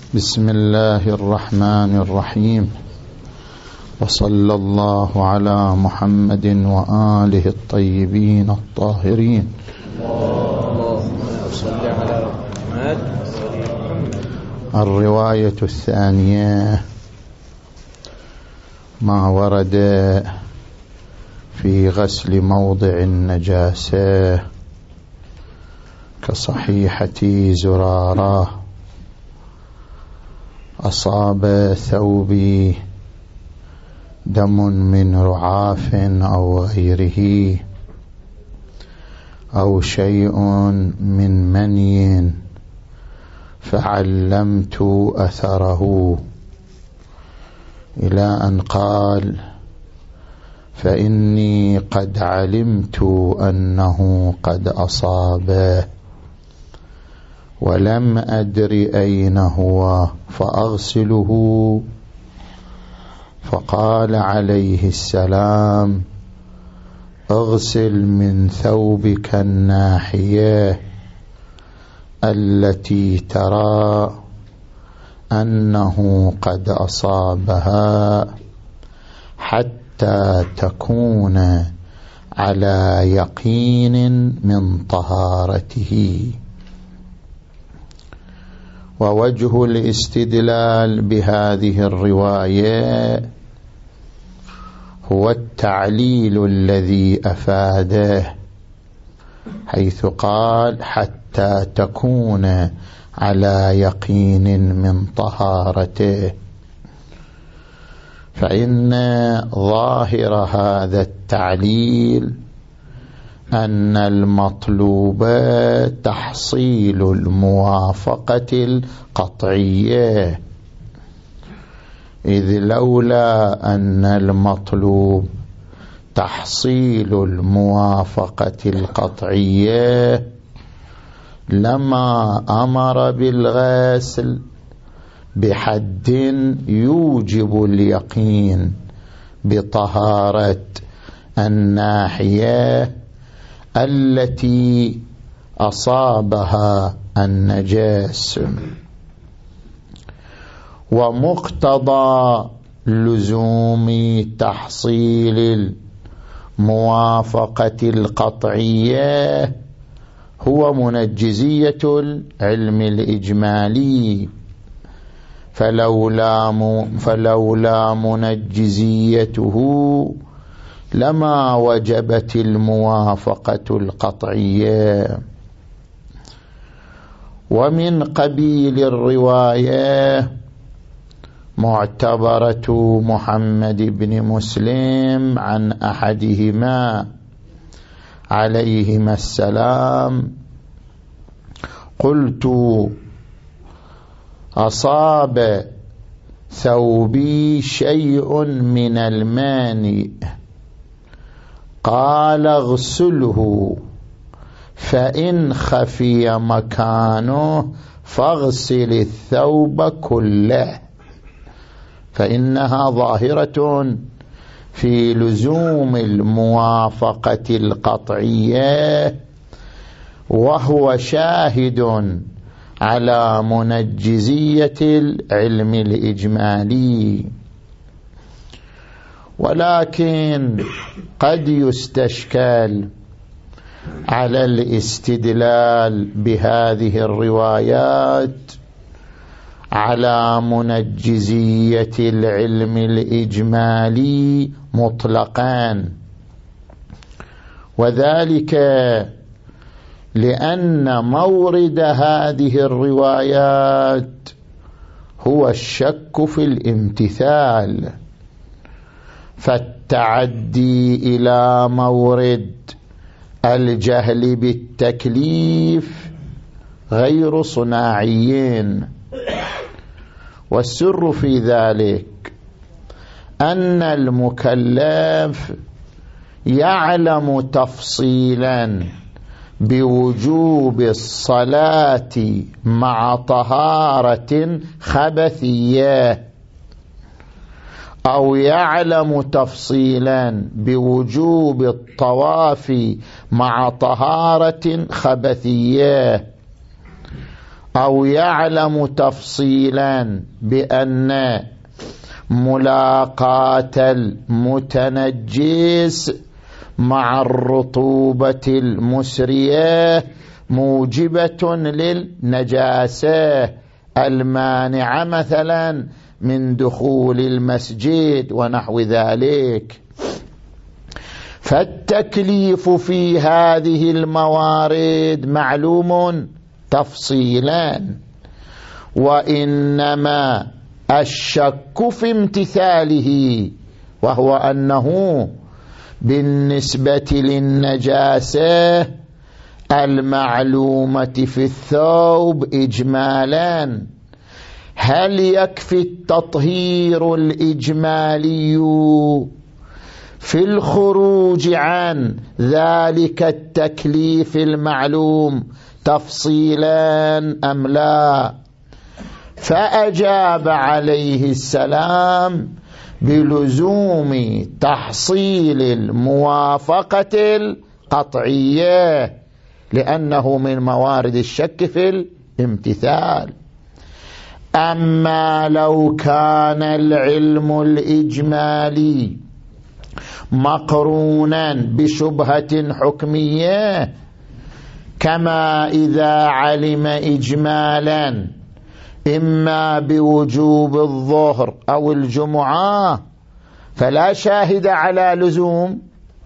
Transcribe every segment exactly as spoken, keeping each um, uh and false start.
بسم الله الرحمن الرحيم، وصلى الله على محمد وآله الطيبين الطاهرين. الرواية الثانية ما ورد في غسل موضع النجاسة كصحيحة زرارة أصاب ثوبي دم من رعاف أو غيره أو شيء من مني فعلمت أثره، إلى أن قال فإني قد علمت أنه قد أصابه ولم أدر أين هو فأغسله. فقال عليه السلام: اغسل من ثوبك الناحية التي ترى أنه قد أصابها حتى تكون على يقين من طهارته. ووجه الاستدلال بهذه الرواية هو التعليل الذي أفاده، حيث قال حتى تكون على يقين من طهارته، فإن ظاهر هذا التعليل أن المطلوب تحصيل الموافقة القطعية، إذ لولا أن المطلوب تحصيل الموافقة القطعية لما أمر بالغسل بحد يوجب اليقين بطهارة الناحية التي أصابها النجاس. ومقتضى لزوم تحصيل الموافقة القطعية هو منجزية العلم الإجمالي، فلولا, فلولا منجزيته لما وجبت الموافقة القطعية. ومن قبيل الرواية معتبرة محمد بن مسلم عن أحدهما عليهما السلام: قلت أصاب ثوبي شيء من الماني، قال اغسله، فإن خفي مكانه فاغسل الثوب كله، فإنها ظاهرة في لزوم الموافقة القطعية، وهو شاهد على منجزية العلم الإجمالي. ولكن قد يستشكل على الاستدلال بهذه الروايات على منجزية العلم الإجمالي مطلقا، وذلك لأن مورد هذه الروايات هو الشك في الامتثال، فالتعدي إلى مورد الجهل بالتكليف غير صناعيين. والسر في ذلك أن المكلف يعلم تفصيلا بوجوب الصلاة مع طهارة خبثية، أو يعلم تفصيلا بوجوب الطواف مع طهارة خبثية، أو يعلم تفصيلا بأن ملاقاة المتنجس مع الرطوبة المسرية موجبة للنجاسة المانعة مثلا من دخول المسجد ونحو ذلك. فالتكليف في هذه الموارد معلوم تفصيلا، وإنما الشك في امتثاله، وهو أنه بالنسبة للنجاسة المعلومة في الثوب إجمالا، هل يكفي التطهير الإجمالي في الخروج عن ذلك التكليف المعلوم تفصيلا أم لا؟ فأجاب عليه السلام بلزوم تحصيل الموافقة القطعية، لأنه من موارد الشك في الامتثال. أما لو كان العلم الإجمالي مقرونا بشبهة حكمية، كما إذا علم إجمالا إما بوجوب الظهر أو الجمعة، فلا شاهد على لزوم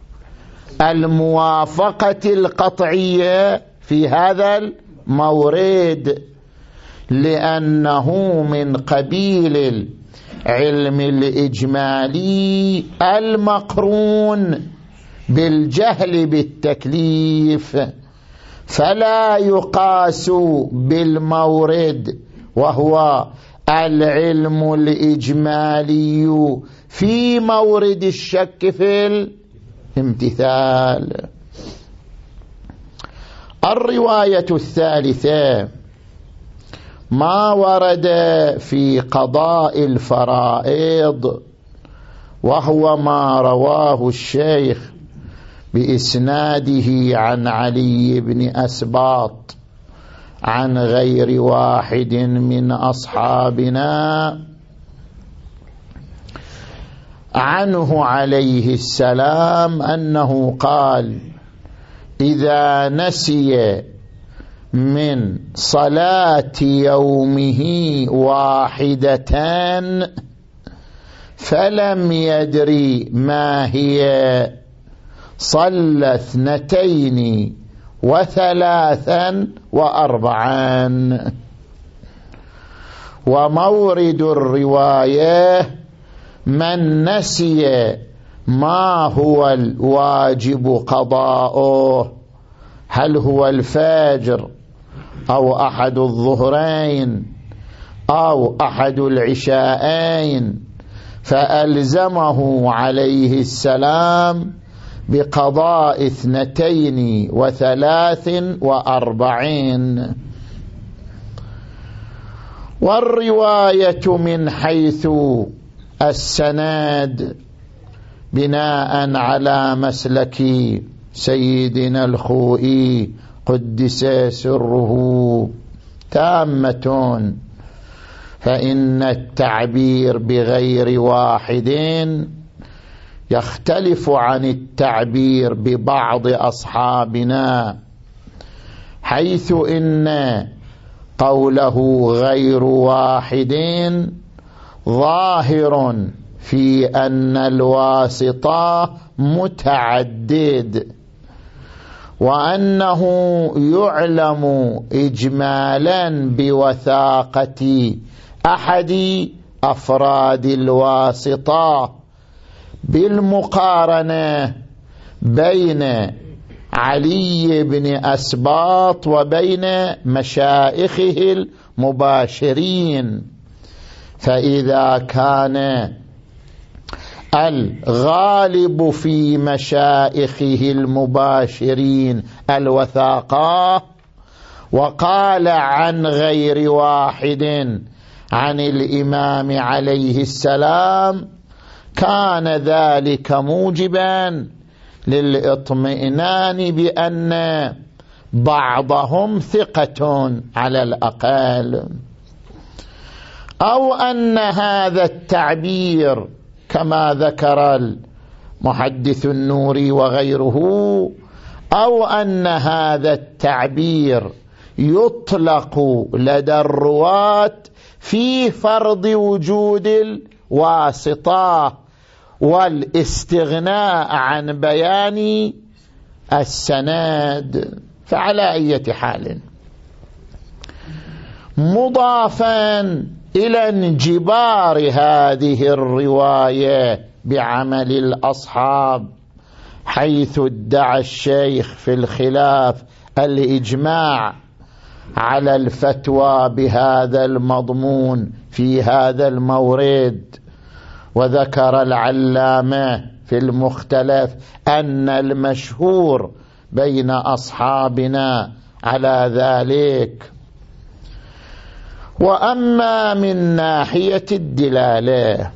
الموافقة القطعية في هذا المورد، لأنه من قبيل العلم الإجمالي المقرون بالجهل بالتكليف، فلا يقاس بالمورد وهو العلم الإجمالي في مورد الشك في الامتثال. الرواية الثالثة ما ورد في قضاء الفرائض، وهو ما رواه الشيخ بإسناده عن علي بن أسباط عن غير واحد من أصحابنا عنه عليه السلام أنه قال: إذا نسي من صلاة يومه واحدة فلم يدري ما هي، صلى اثنتين وثلاثا وأربعا. ومورد الرواية من نسي ما هو الواجب قضاؤه، هل هو الفجر أو أحد الظهرين أو أحد العشاءين، فألزمه عليه السلام بقضاء اثنتين وثلاث وأربعين. والرواية من حيث السند بناء على مسلك سيدنا الخوئي قدس سره تامة، فإن التعبير بغير واحد يختلف عن التعبير ببعض أصحابنا، حيث إن قوله غير واحد ظاهر في أن الواسطة متعدد، وأنه يعلم إجمالا بوثاقة أحد أفراد الواسطة بالمقارنة بين علي بن أسباط وبين مشايخه المباشرين. فإذا كان الغالب في مشايخه المباشرين الوثاقة، وقال عن غير واحد عن الإمام عليه السلام، كان ذلك موجبا للإطمئنان بأن بعضهم ثقة على الأقل، أو أن هذا التعبير كما ذكر المحدث النوري وغيره، أو أن هذا التعبير يطلق لدى الرواة في فرض وجود الواسطة والاستغناء عن بيان السند. فعلى أي حال، مضافا إلى انجبار هذه الرواية بعمل الأصحاب، حيث ادعى الشيخ في الخلاف الإجماع على الفتوى بهذا المضمون في هذا المورد، وذكر العلامة في المختلف أن المشهور بين أصحابنا على ذلك. وأما من ناحية الدلالة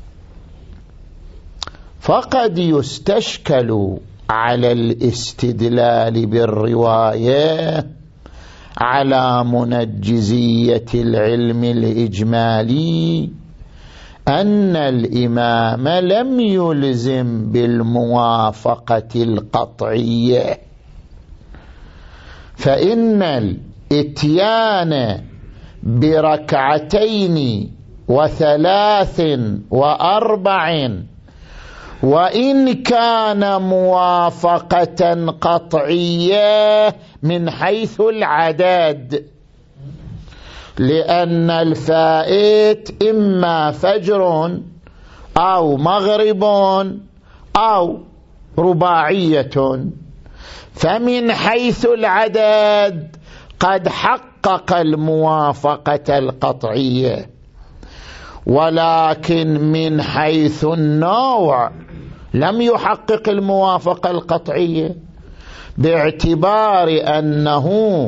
فقد يستشكل على الاستدلال بالرواية على منجزية العلم الإجمالي أن الإمام لم يلزم بالموافقة القطعية، فإن الإتيان بركعتين وثلاث وأربع وإن كان موافقة قطعية من حيث العدد، لأن الفائت إما فجر أو مغرب أو رباعية، فمن حيث العدد قد حقق الموافقة القطعية، ولكن من حيث النوع لم يحقق الموافقة القطعية، باعتبار أنه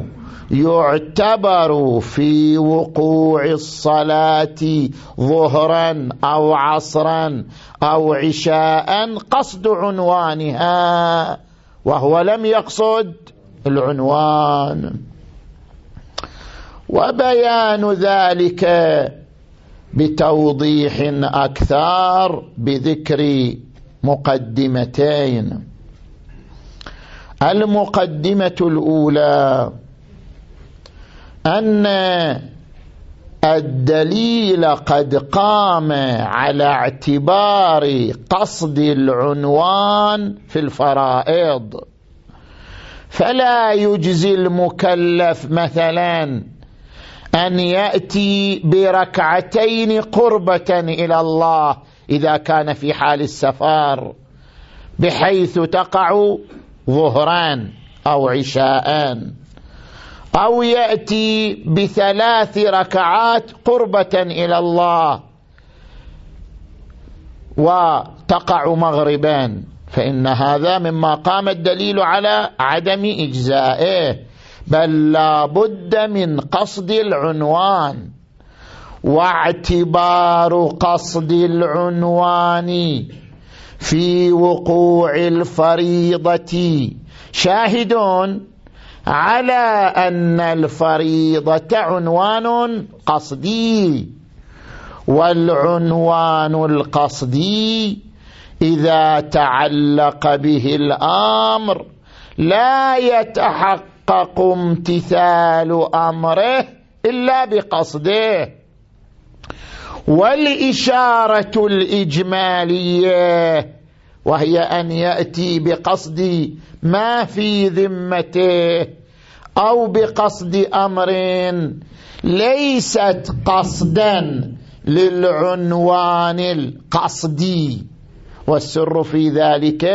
يعتبر في وقوع الصلاة ظهرا أو عصرا أو عشاء قصد عنوانها، وهو لم يقصد العنوان. وبيان ذلك بتوضيح أكثر بذكر مقدمتين. المقدمة الأولى أن الدليل قد قام على اعتبار قصد العنوان في الفرائض، فلا يجزي المكلف مثلا أن يأتي بركعتين قربة إلى الله إذا كان في حال السفر، بحيث تقع ظهران أو عشاءان، أو يأتي بثلاث ركعات قربة إلى الله وتقع مغربان، فإن هذا مما قام الدليل على عدم إجزائه، بل لا بد من قصد العنوان. واعتبار قصد العنوان في وقوع الفريضة شاهد على أن الفريضة عنوان قصدي، والعنوان القصدي إذا تعلق به الأمر لا يتحقق امتثال أمره إلا بقصده. والإشارة الإجمالية وهي أن يأتي بقصد ما في ذمته أو بقصد أمر ليست قصدا للعنوان القصدي. والسر في ذلك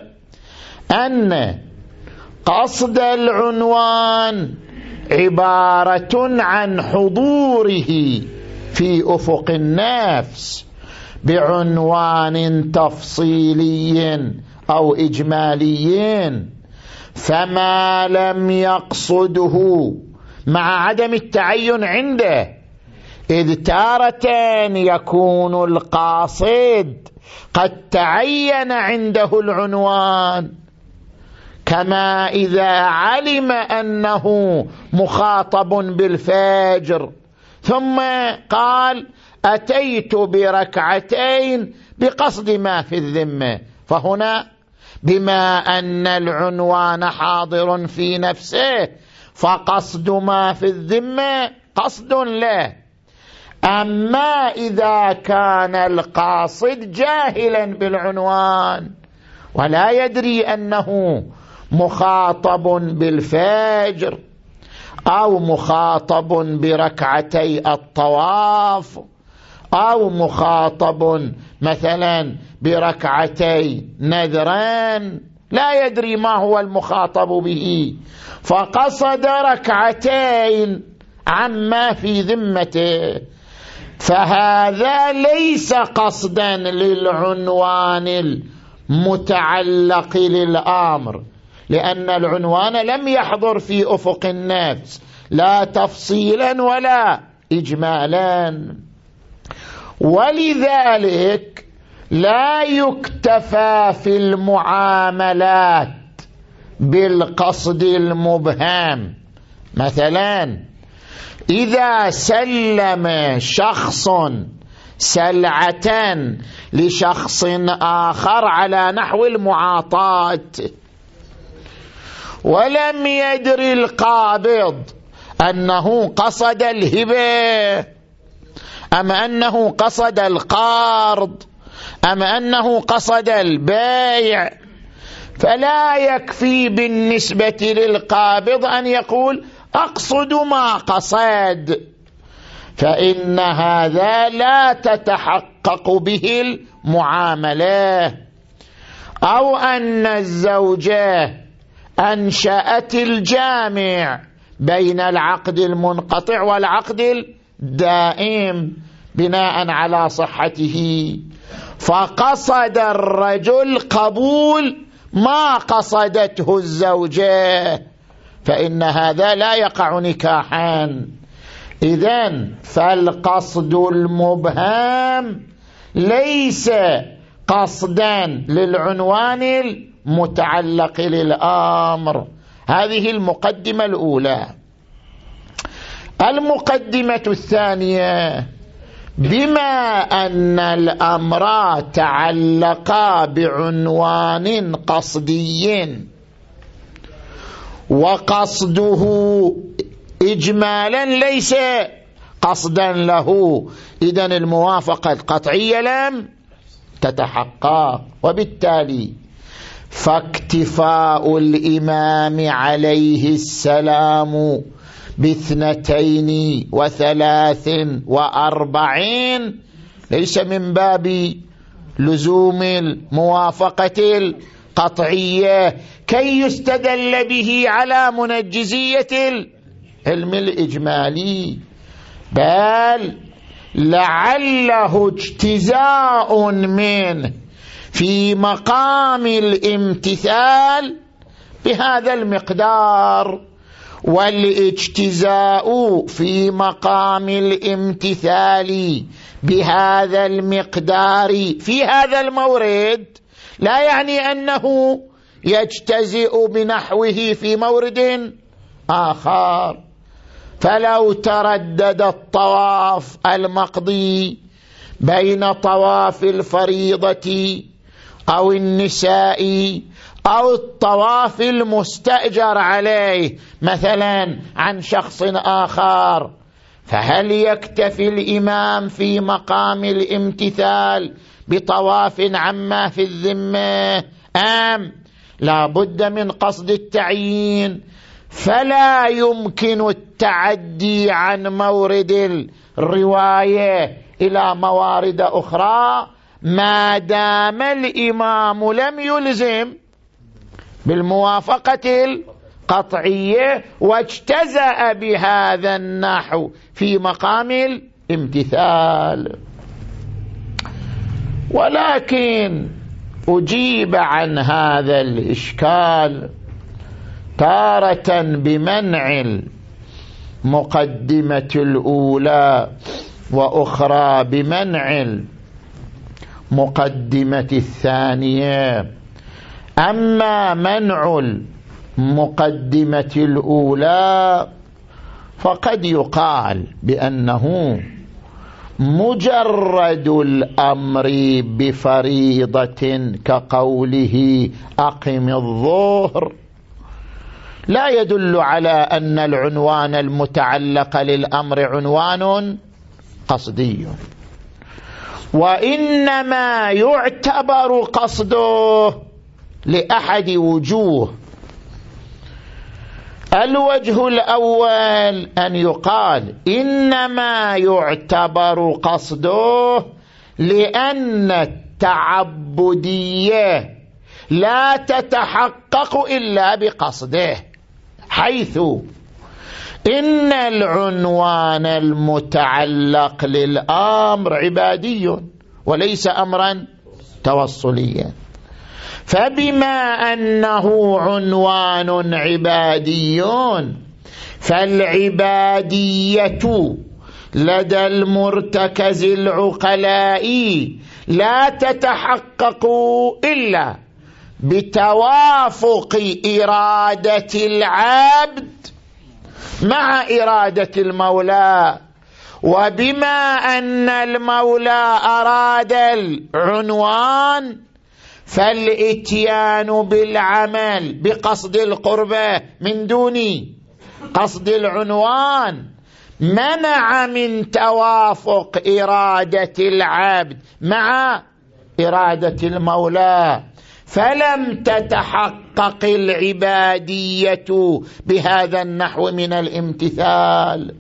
أن قصد العنوان عبارة عن حضوره في أفق النفس بعنوان تفصيلي أو إجمالي، فما لم يقصده مع عدم التعين عنده، إذ تارة يكون القاصد قد تعين عنده العنوان، كما إذا علم أنه مخاطب بالفجر ثم قال أتيت بركعتين بقصد ما في الذمة، فهنا بما أن العنوان حاضر في نفسه فقصد ما في الذمة قصد له. أما إذا كان القاصد جاهلا بالعنوان ولا يدري أنه مخاطب بالفجر أو مخاطب بركعتي الطواف أو مخاطب مثلا بركعتي نذران، لا يدري ما هو المخاطب به فقصد ركعتين عما في ذمته، فهذا ليس قصدا للعنوان المتعلق للأمر، لأن العنوان لم يحضر في أفق النفس لا تفصيلا ولا إجمالا. ولذلك لا يكتفى في المعاملات بالقصد المبهم. مثلا إذا سلم شخص سلعة لشخص آخر على نحو المعاطاة ولم يدري القابض أنه قصد الهبة أم أنه قصد القرض أم أنه قصد البيع، فلا يكفي بالنسبة للقابض أن يقول أقصد ما قصد، فإن هذا لا تتحقق به المعاملة. أو أن الزوجة أنشأت الجامع بين العقد المنقطع والعقد الدائم بناء على صحته، فقصد الرجل قبول ما قصدته الزوجة، فإن هذا لا يقع نكاحا. إذن فالقصد المبهم ليس قصدا للعنوان المتعلق للأمر. هذه المقدمة الأولى. المقدمة الثانية: بما أن الأمر تعلقا بعنوان قصدي وقصده إجمالا ليس قصدا له، إذن الموافقة القطعية لم تتحقق، وبالتالي فاكتفاء الإمام عليه السلام باثنتين وثلاث وأربعين ليس من باب لزوم الموافقة القطعية كي يستدل به على منجزية العلم الإجمالي، بل لعله اجتزاء منه في مقام الامتثال بهذا المقدار، والاجتزاء في مقام الامتثال بهذا المقدار في هذا المورد لا يعني أنه يجتزئ بنحوه في مورد آخر. فلو تردد الطواف المقضي بين طواف الفريضة أو النساء أو الطواف المستأجر عليه مثلا عن شخص آخر، فهل يكتفي الإمام في مقام الامتثال بطواف عما في الذمة أم لا بد من قصد التعيين؟ فلا يمكن التعدي عن مورد الرواية إلى موارد أخرى ما دام الإمام لم يلزم بالموافقة القطعية واجتزأ بهذا النحو في مقام الامتثال. ولكن أجيب عن هذا الإشكال تارة بمنع المقدمة الأولى وأخرى بمنع المقدمة الثانية. أما منع المقدمة الأولى فقد يقال بأنه مجرد الأمر بفريضة كقوله أقم الظهر لا يدل على أن العنوان المتعلق للأمر عنوان قصدي، وإنما يعتبر قصده لأحد وجوه. الوجه الأول أن يقال إنما يعتبر قصده لأن التعبدية لا تتحقق إلا بقصده، حيث إن العنوان المتعلق للأمر عبادي وليس أمرا توصليا، فبما أنه عنوان عبادي فالعبادية لدى المرتكز العقلاء لا تتحقق إلا بتوافق إرادة العبد مع إرادة المولى، وبما أن المولى أراد العنوان فالإتيان بالعمل بقصد القربة من دون قصد العنوان منع من توافق إرادة العبد مع إرادة المولى، فلم تتحقق العبادية بهذا النحو من الامتثال.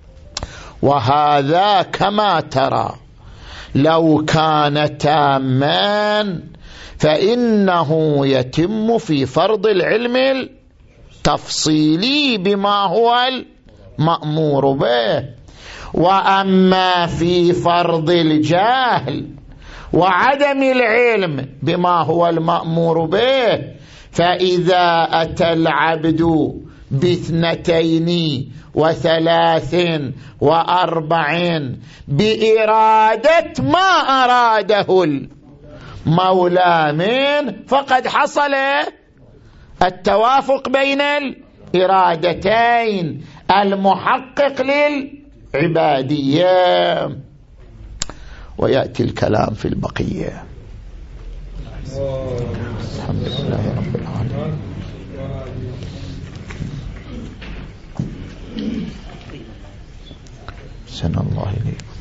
وهذا كما ترى لو كان تاما فإنه يتم في فرض العلم التفصيلي بما هو المأمور به، وأما في فرض الجهل وعدم العلم بما هو المأمور به فإذا أتى العبد باثنتين وثلاث وأربع بإرادة ما أراده المولى من فقد حصل التوافق بين الإرادتين المحقق للعبادية. ويأتي الكلام في البقية. الحمد لله رب العالمين. سن الله إليك.